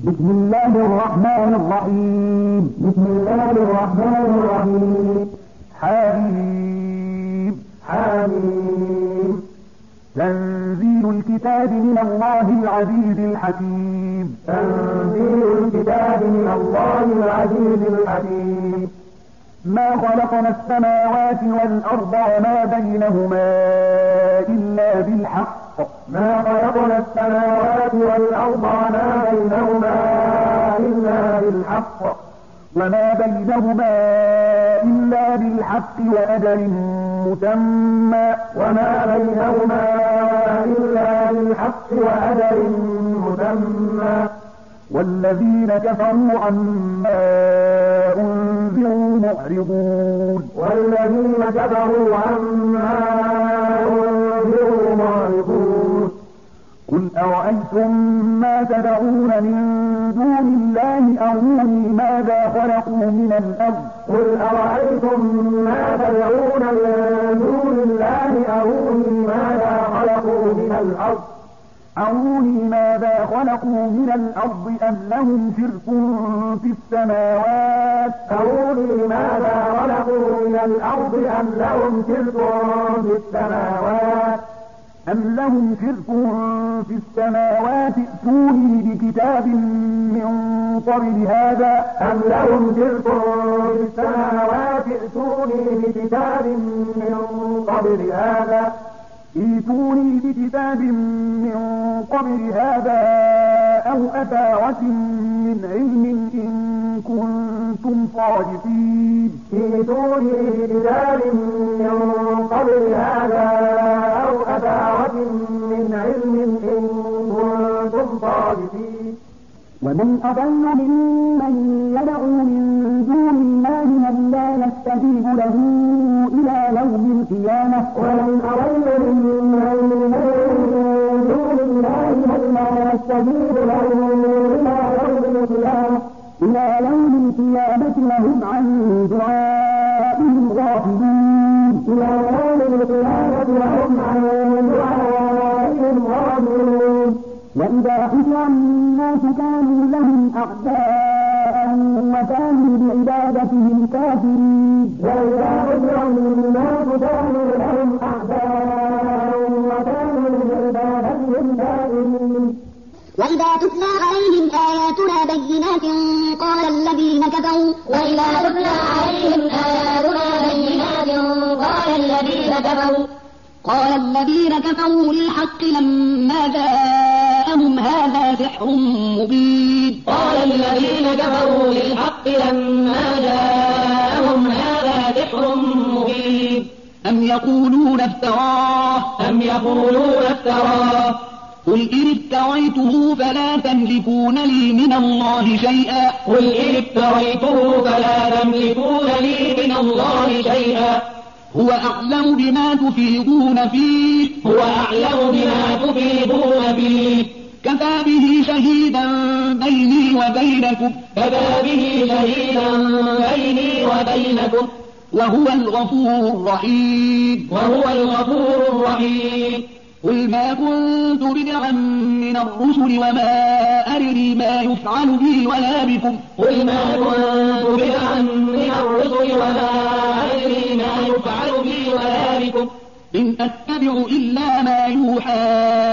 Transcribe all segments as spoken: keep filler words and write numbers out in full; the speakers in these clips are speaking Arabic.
بسم الله الرحمن الرحيم بسم الله الرحمن الرحيم حميم حميم تنزيل الكتاب من الله العزيز الحكيم تنزيل الكتاب من الله العزيز الحكيم ما خلقنا السماوات والأرض وما بينهما إلا بالحق ما خلقنا السماوات والأرض وما بينهما إلا بالحق وما بينهما إلا بالحق وأجل مسمى وما بينهما إلا بالحق وأجل مسمى والذين كفروا عما أنذروا معرضون والذين كفروا عما أنذروا معرضون قل أرأيتم ما تدعون من دون الله أروني ماذا خلقوا من الأرض قل أرأيتم ما تدعون من دون الله أروني ماذا خلقوا من الأرض أروني ماذا خلقوا من الأرض أم لهم شرك في السماوات أروني ماذا خلقوا من الأرض أم لهم شرك في السماوات أم لهم شرك في السماوات ائتوني بكتاب من قبل هذا أم لهم شرك في السماوات ائتوني بكتاب من قبل هذا ائتوني بكتاب من قبل هذا أو أثارة من علم إن كنتم صادقين ائتوني بكتاب من قبل هذا أو أثارة من علم إن كنتم صادقين ومن أضل ممن يدعو من دون الله من لا يستجيب له إلى يوم القيامة ومن أضل ممن يدعو من دون الله من لا يستجيب له إلى يوم القيامة إلى يوم القيامة وهم عن دعائهم غافلون إلى يوم القيامة وهم عن دعائهم غافلون وإذا حشر الناس كانوا لهم أعداء وكانوا بعبادتهم كافرين وإذا حشر الناس كانوا لهم أعداء وكانوا بعبادتهم كافرين وإذا تتلى عليهم آياتنا بينات قال الذين كفروا وإذا تتلى عليهم آياتنا بينات قال الذين كفروا قال الذين كفروا للحق لما جاءهم هذا سحر مبين قال الذين كفروا للحق لما جاءهم هذا سحر مبين أم يقولون افتراه أم يقولون افتراه قل إن افتريته فلا تملكون لي من الله شيئا قل إن افتريته فلا تملكون لي من الله شيئا هو أعلم بما تفيضون فيه هو أعلم بما تفيضون فيه كفى به شهيدا بيني وبينكم كفى به شهيدا بيني وبينكم وهو الغفور الرحيم وهو الغفور الرحيم قل ما كنت بدعا من الرسل وما أدري ما يفعل بي ولا بكم قل ما كنت بدعا من الرسل وما أدري ما يفعل بي ولا بكم إن أتبع إلا ما يوحى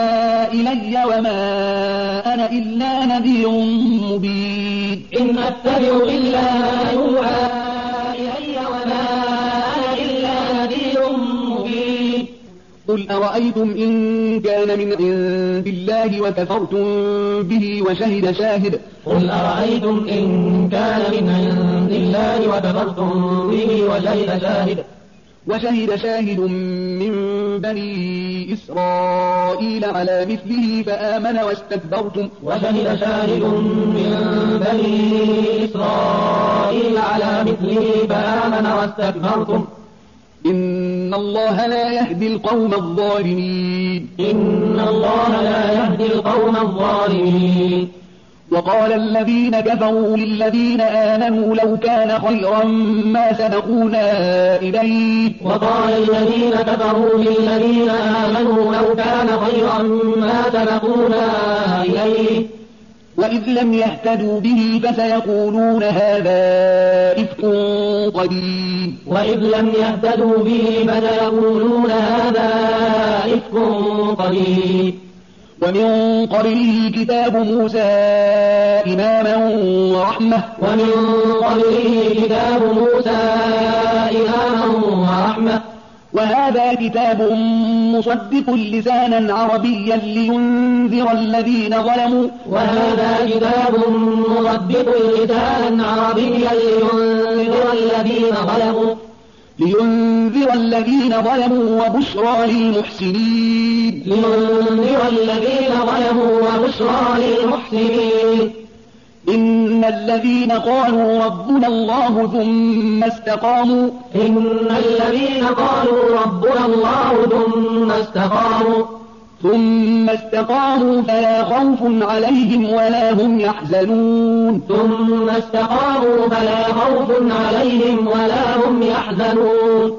إلي وما أنا إلا نذير مبين إن أتبع إلا ما يوحى إلي وما أنا إلا نذير مبين قل أرأيتم إن كان من عند الله وكفرتم به وشهد شاهد قل أرأيتم إن كان من عند الله وكفرتم به وشهد شاهد وشهد شاهد من بني إسرائيل على مثله فآمن واستكبرتم وشهد شاهد من بني إسرائيل على مثله فآمن واستكبرتم إن الله لا يهدي القوم الظالمين إن الله لا يهدي القوم الظالمين وقال الذين كفروا للذين آمنوا لو كان خيرا ما سبقونا إليه وقال الذين كفروا للذين آمنوا لو كان خيرا ما سبقونا إليه وإذ لم يهتدوا به فسيقولون هذا إفك قديم وإذ لم يهتدوا به فسيقولون هذا إفك قديم ومن قبله كتاب موسى إماما ورحمة ومن قبله كتاب موسى إماما ورحمة وهذا كتاب مصدق لسانا عربيا لينذر الذين ظلموا وهذا كتاب مصدق لسانا عربيا لينذر الذين ظلموا لينذر الذين ظلموا وبشرى للمحسنين لينذر الذين ظلموا وبشرى للمحسنين إن الذين قالوا ربنا الله ثم استقاموا إن الذين قالوا ربنا الله ثم استقاموا ثم استقاموا فلا خوف عليهم ولا هم يحزنون ثم استقاموا فلا خوف عليهم ولا هم يحزنون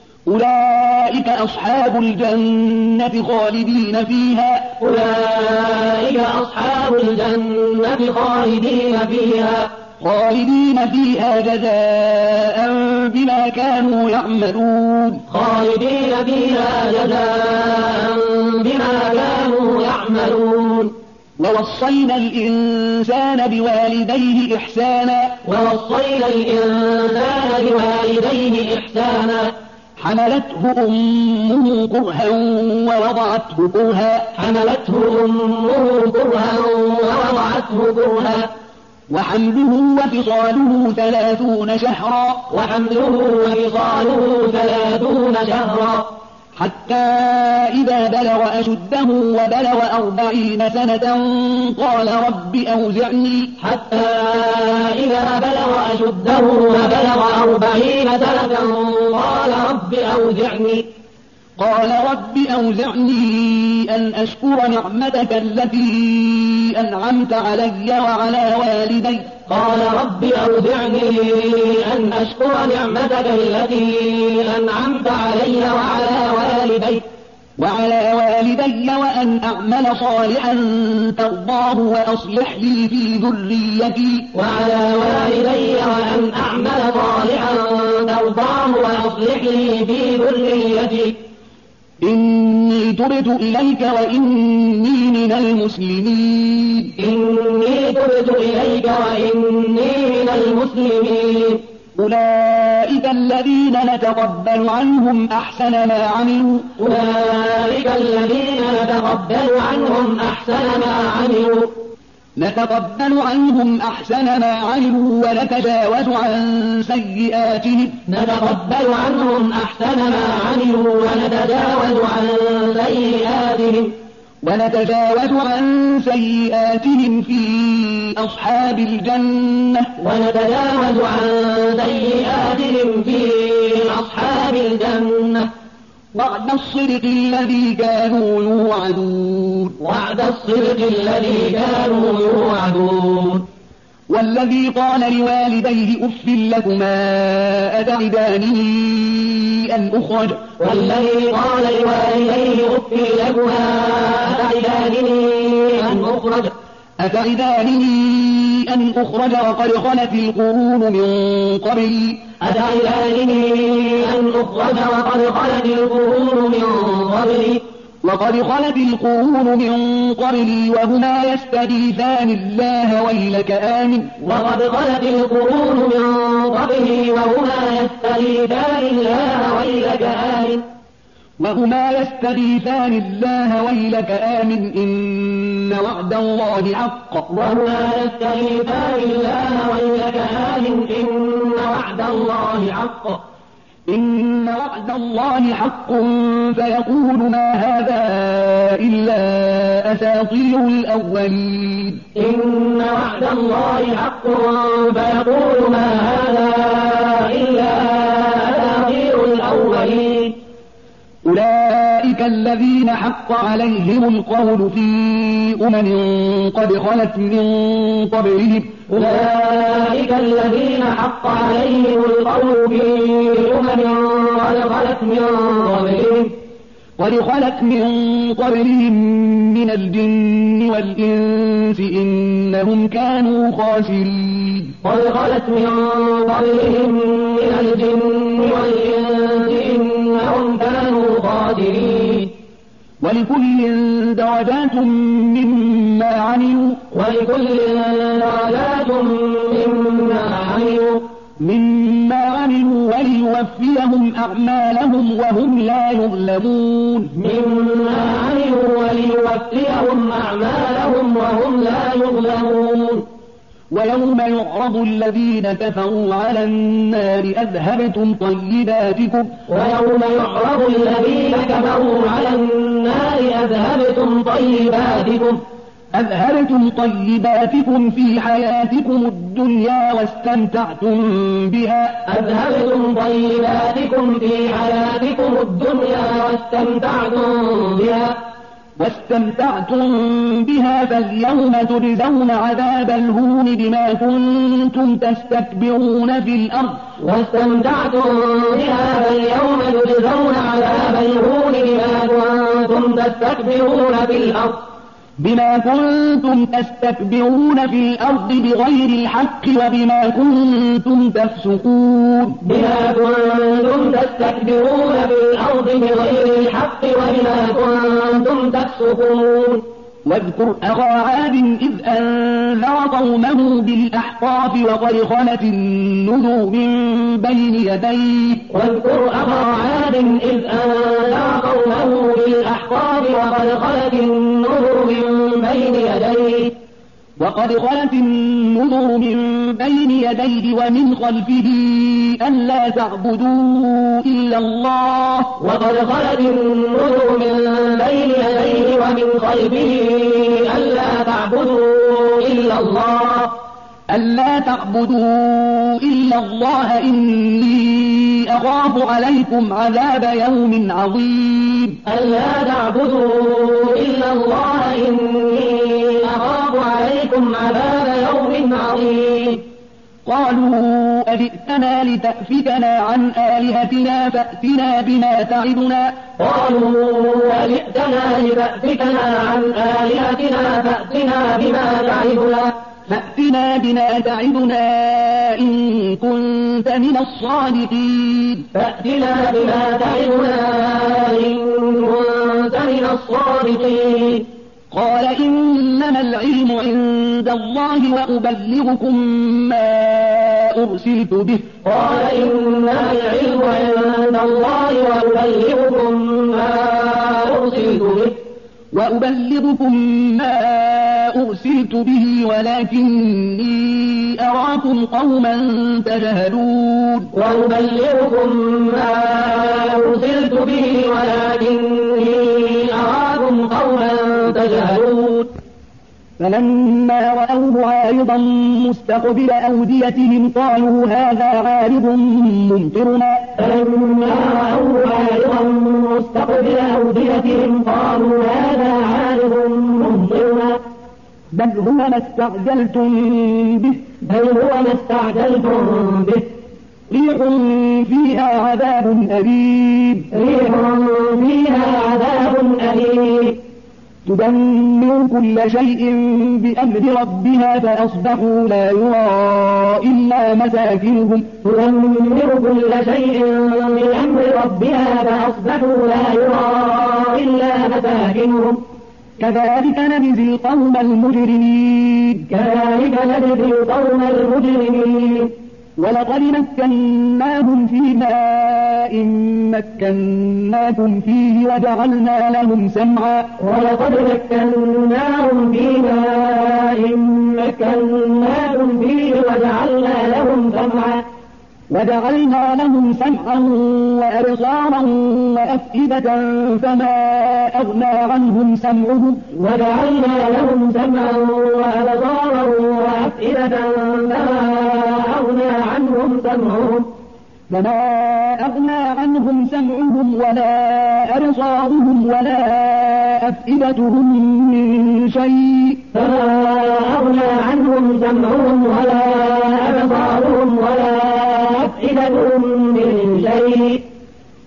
أولئك أصحاب الجنة خالدين فيها أولئك أصحاب الجنة خالدين فيها خالدين فيها جزاء بما كانوا يعملون خالدين فيها جزاء بما كانوا يعملون ووصينا الإنسان بوالديه إحسانا ووصينا الإنسان بوالديه إحسانا حملته أمه كرها ووضعته كرها حملته أمه كرها ووضعته كرها وحمله وفصاله ثلاثون شهرا وحمله وفصاله ثلاثون شهرا حتى إذا بلغ أشده وبلغ أربعين سنة قال رب أوزعني حتى إذا بلغ أشده وبلغ أربعين سنة قال رب أوزعني قال رب أوزعني أن أشكر نعمتك التي أنعمت علي وعلى والدي قال رب أوزعني أن أشكر نعمتك التي أنعمت علي وعلى والدي وعلى والدي وأن أعمل صالحا ترضاه وأصلح لي في ذريتي وعلى والدي وأن أعمل صالحا ترضاه وأصلح لي في ذريتي إني تبت إليك وإني من المسلمين إني تبت إليك وإني من المسلمين أولئك الذين نتقبل عنهم أحسن ما عملوا أولئك الذين نتقبل عنهم أحسن ما عملوا نتقبل عنهم أحسن ما عملوا ونتجاوز عن سيئاتهم نتقبل عنهم أحسن ما عملوا ونتجاوز عن سيئاتهم ونتجاوز عن سيئاتهم في أصحاب الجنة ونتجاوز عن سيئاتهم في أصحاب الجنة وعد الصدق الذي كانوا يوعدون وعد الصدق الذي كانوا يوعدون والذي قال لوالديه أف لكما أتعدانني أن أخرج والذي قال لوالديه أف لكما أتعدانني أن أخرج أتعدانني أن أخرج وقد خلت القرون من قبلي أتعدانني أن أخرج وقد خلت القرون من قبلي وقد خلت القرون من قبلي وهما يستغيثان الله ويلك آمن وقد خلت القرون من قبلي وهما يستغيثان الله ويلك آمن وهما يستغيثان الله ويلك آمن إن وعد الله حق وهما يستغيثان الله ويلك آمن إن وعد الله حق إن وعد الله حق فيقول ما هذا إلا أساطير الأولين إن وعد الله حق فيقول ما هذا إلا أساطير الأولين أولئك الذين حق عليهم القول في أمم قد خلت من قبلهم أولئك الذين حق عليهم القول في أمم قد خلت من قبلهم قد خلت من قبلهم من الجن والإنس إنهم كانوا خاسرين قد خلت من قبلهم من الجن والإنس إنهم كانوا خاسرين ولكل درجات مما عملوا ولكل درجات مما عملوا مما عملوا وليوفيهم أعمالهم وهم لا يظلمون مما عملوا وليوفيهم أعمالهم وهم لا يظلمون ويوم يعرض الذين كفروا على النار أذهبتم طيباتكم ويوم يعرض الذين كفروا على النار أذهبتم طيباتكم أذهبتم طيباتكم في حياتكم الدنيا واستمتعتم بها أذهبتم طيباتكم في حياتكم الدنيا واستمتعتم بها واستمتعتم بها فاليوم تجزون عذاب الهون بما كنتم تستكبرون في الأرض واستمتعتم بها فاليوم تجزون عذاب الهون بما كنتم تستكبرون في الأرض بما كنتم تستكبرون في الأرض بغير الحق وبما كنتم تفسقون بما كنتم تستكبرون في الأرض بغير الحق وبما كنتم تفسقون واذكر أخا عاد إذ أنذر قومه بالأحقاف وقد خلت النذر من بين يديه واذكر أخا عاد إذ أنذر قومه بالأحقاف وقد خلت النذر من بين يديه وقد خلت النذر من بين يديه ومن خلفه ألا تعبدوا إلا الله وقد خلت النذر من بين يديه ومن خلفه ألا تعبدوا إلا الله ألا تعبدوا إلا الله إني أخاف عليكم عذاب يوم عظيم ألا تعبدوا إلا الله إني أخاف عليكم عذاب يوم عظيم قالوا أجئتنا لتأفكنا عن آلهتنا فأتنا بما تعدنا قالوا أجئتنا لتأفكنا عن آلهتنا فأتنا بما تعدنا فأتنا بما تعدنا إن كنت من الصادقين فأتنا بما تعدنا إن كنت من الصادقين قال إنما العلم عند الله وأبلغكم ما أرسلت به قال إنما العلم عند الله وأبلغكم ما أرسلت به وأبلغكم ما أرسلت به ولكني أراكم قوما تجهلون وأبلغكم ما أرسلت به ولكني أراكم قوما تجهلون فلما رأوه عارضا مستقبل أوديتهم قالوا هذا عارض ممطرنا فلما رأوه عارضا مستقبل أوديتهم قالوا هذا عارض ممطرنا بل هو ما استعجلتم به بل هو ما استعجلتم به ريح فيها عذاب أليم ريح فيها عذاب أليم تدمر كل شيء بأمر ربها فأصبحوا لا يرى إلا مساكنهم تدمر كل شيء بأمر ربها فأصبحوا لا يرى إلا مساكنهم كذلك نجزي القوم المجرمين كذلك نجزي القوم المجرمين ولقد مكناهم في ماء مكناكم فيه وجعلنا لهم سمعا ولقد مكناهم في ماء مكناكم فيه وجعلنا لهم سمعا وجعلنا لهم سمعا وأبصارا وأفئدة فما أغنى عنهم سمعهم وجعلنا لهم سمعا وأبصارا وأفئدة فما أغنى عنهم سمعهم فما أغنى عنهم سمعهم ولا أبصارهم ولا أفئدتهم من شيء فما أغنى عنهم سمعهم ولا أبصارهم ولا أفئدتهم من شيء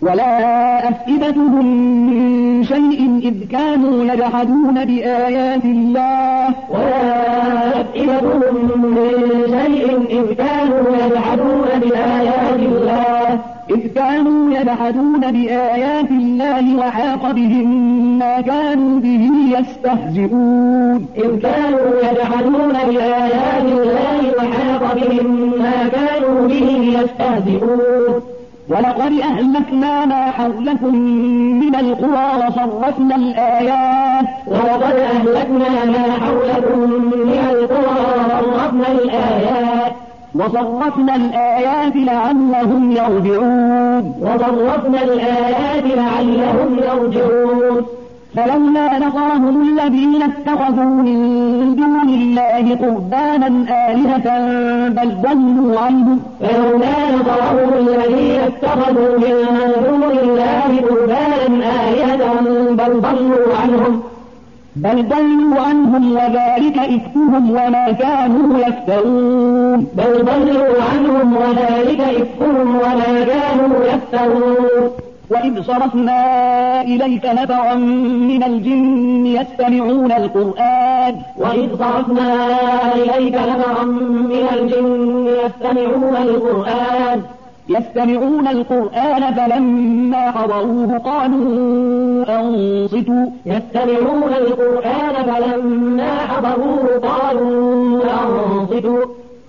ولا أفئدتهم من شيء إذ كانوا يجحدون بآيات الله ولا أفئدتهم من شيء إذ كانوا يجحدون بآيات الله إذ كانوا يجحدون بآيات الله وحاق بهم ما كانوا به يستهزئون إذ كانوا يجحدون بآيات الله وحاق بهم ما كانوا به يستهزئون ولقد أهلكنا ما حولكم من القرى وصرفنا الآيات ولقد أهلكنا ما حولكم من القرى وصرفنا الآيات وصرفنا الآيات لعلهم يرجعون وصرفنا الآيات لعلهم يرجعون فلولا نصرهم الذين اتخذوا من دون الله قربانا آلهة بل ضلوا عنهم فلولا نصرهم الذين اتخذوا من دون الله قربانا آلهة بل ضلوا عنهم بل ضلوا عنهم وذلك إفكهم وما كانوا يفترون بل ضلوا عنهم وذلك إفكهم وما كانوا يفترون وإذ صرفنا إليك نفرا من الجن يستمعون القرآن وإذ صرفنا إليك نفرا من الجن يستمعون القرآن يستمعون القرآن فلما حضروه قالوا أنصتوا يستمعون القرآن فلما حضروه قالوا أنصتوا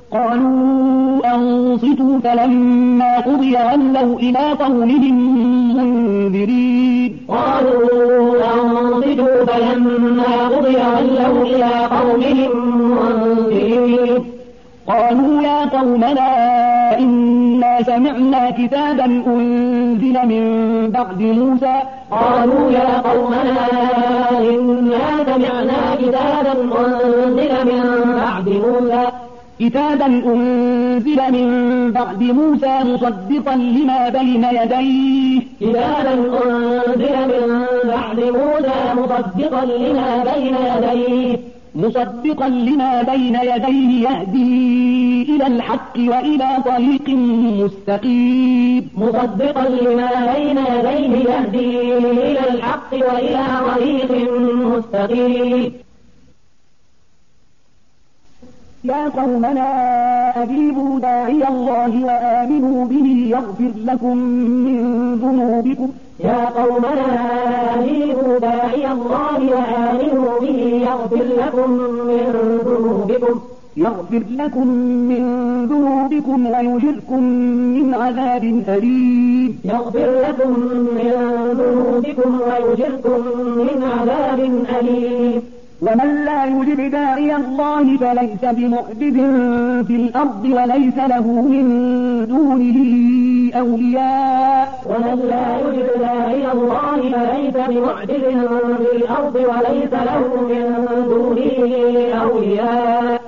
قالوا أنصتوا فلما قضي ولوا إلى قومهم منذرين قالوا أنصتوا فلما قضي ولوا إلى قومهم منذرين قالوا يا قومنا إنا سمعنا كتابا أنزل من بعد موسى قالوا يا قومنا إنا سمعنا كتابا أنزل من بعد موسى كتابا أنزل من بعد موسى مصدقا لما بين يديه كتابا أنزل من بعد موسى مصدقا لما بين يديه مصدقا لما بين يديه يهدي إلى الحق وإلى طريق مستقيم مصدقا لما بين يديه يهدي إلى الحق وإلى طريق مستقيم يا قومنا أجيبوا داعي الله وآمنوا به يغفر لكم من ذنوبكم يا قومنا أجيبوا داعي الله وآمنوا به يغفر لكم من ذنوبكم يغفر لكم من ذنوبكم ويجركم من عذاب أليم يغفر لكم من ذنوبكم ويجركم من عذاب أليم ومن لا يجب داعي الله فليس بمعجز في الأرض وليس له من دونه أولياء ومن لا يجب داعي الله فليس بمعجز في الأرض وليس له من دونه أولياء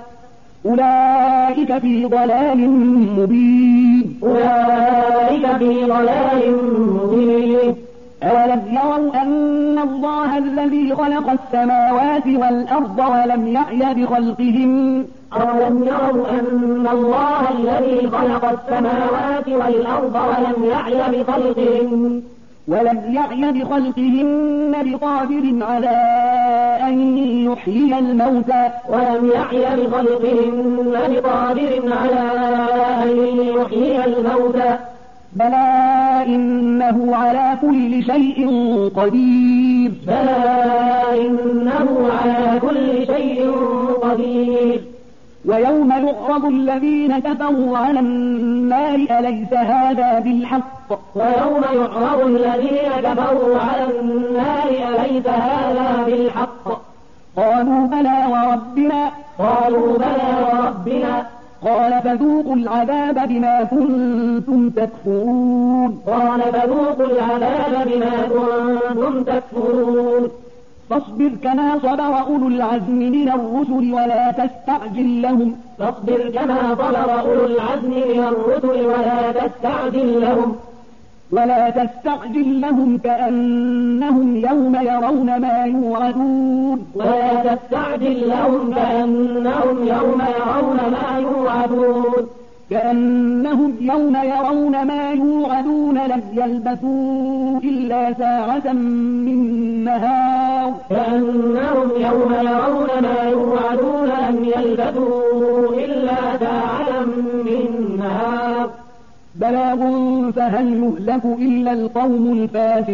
أولئك في ضلال مبين أولئك في ضلال مبين أولم يروا أن الله الذي خلق السماوات والأرض ولم يعي بخلقهم أولم يروا أن الله الذي خلق السماوات والأرض ولم يعي بخلقهم ولم يعي بخلقهن بقادر على أن يحيي الموتى ولم يعي بخلقهن بقادر على أن يحيي الموتى بلى إنه على كل شيء قدير بلى إنه على كل شيء قدير ويوم يعرض الذين كفروا على النار أليس هذا بالحق ويوم يعرض الذين كفروا على النار أليس هذا بالحق قالوا بلى وربنا قالوا بلى وربنا قال فذوقوا العذاب بما كنتم تكفرون قال فذوقوا العذاب بما كنتم تكفرون فاصبر كما صبر أولو العزم من الرسل ولا تستعجل لهم فاصبر كما صبر أولو العزم من الرسل ولا تستعجل لهم ولا تستعجل لهم كأنهم يوم يرون ما يوعدون ولا تستعجل لهم كأنهم يوم يرون ما يوعدون كأنهم يوم يرون ما يوعدون لم يلبثوا إلا ساعة من نهار كأنهم يوم يرون ما يوعدون لم يلبثوا إلا ساعة من نهار بلاغ فهل يهلك إلا القوم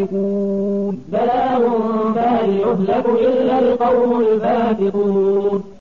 الفاسقون بلاغ فهل يهلك إلا القوم الفاسقون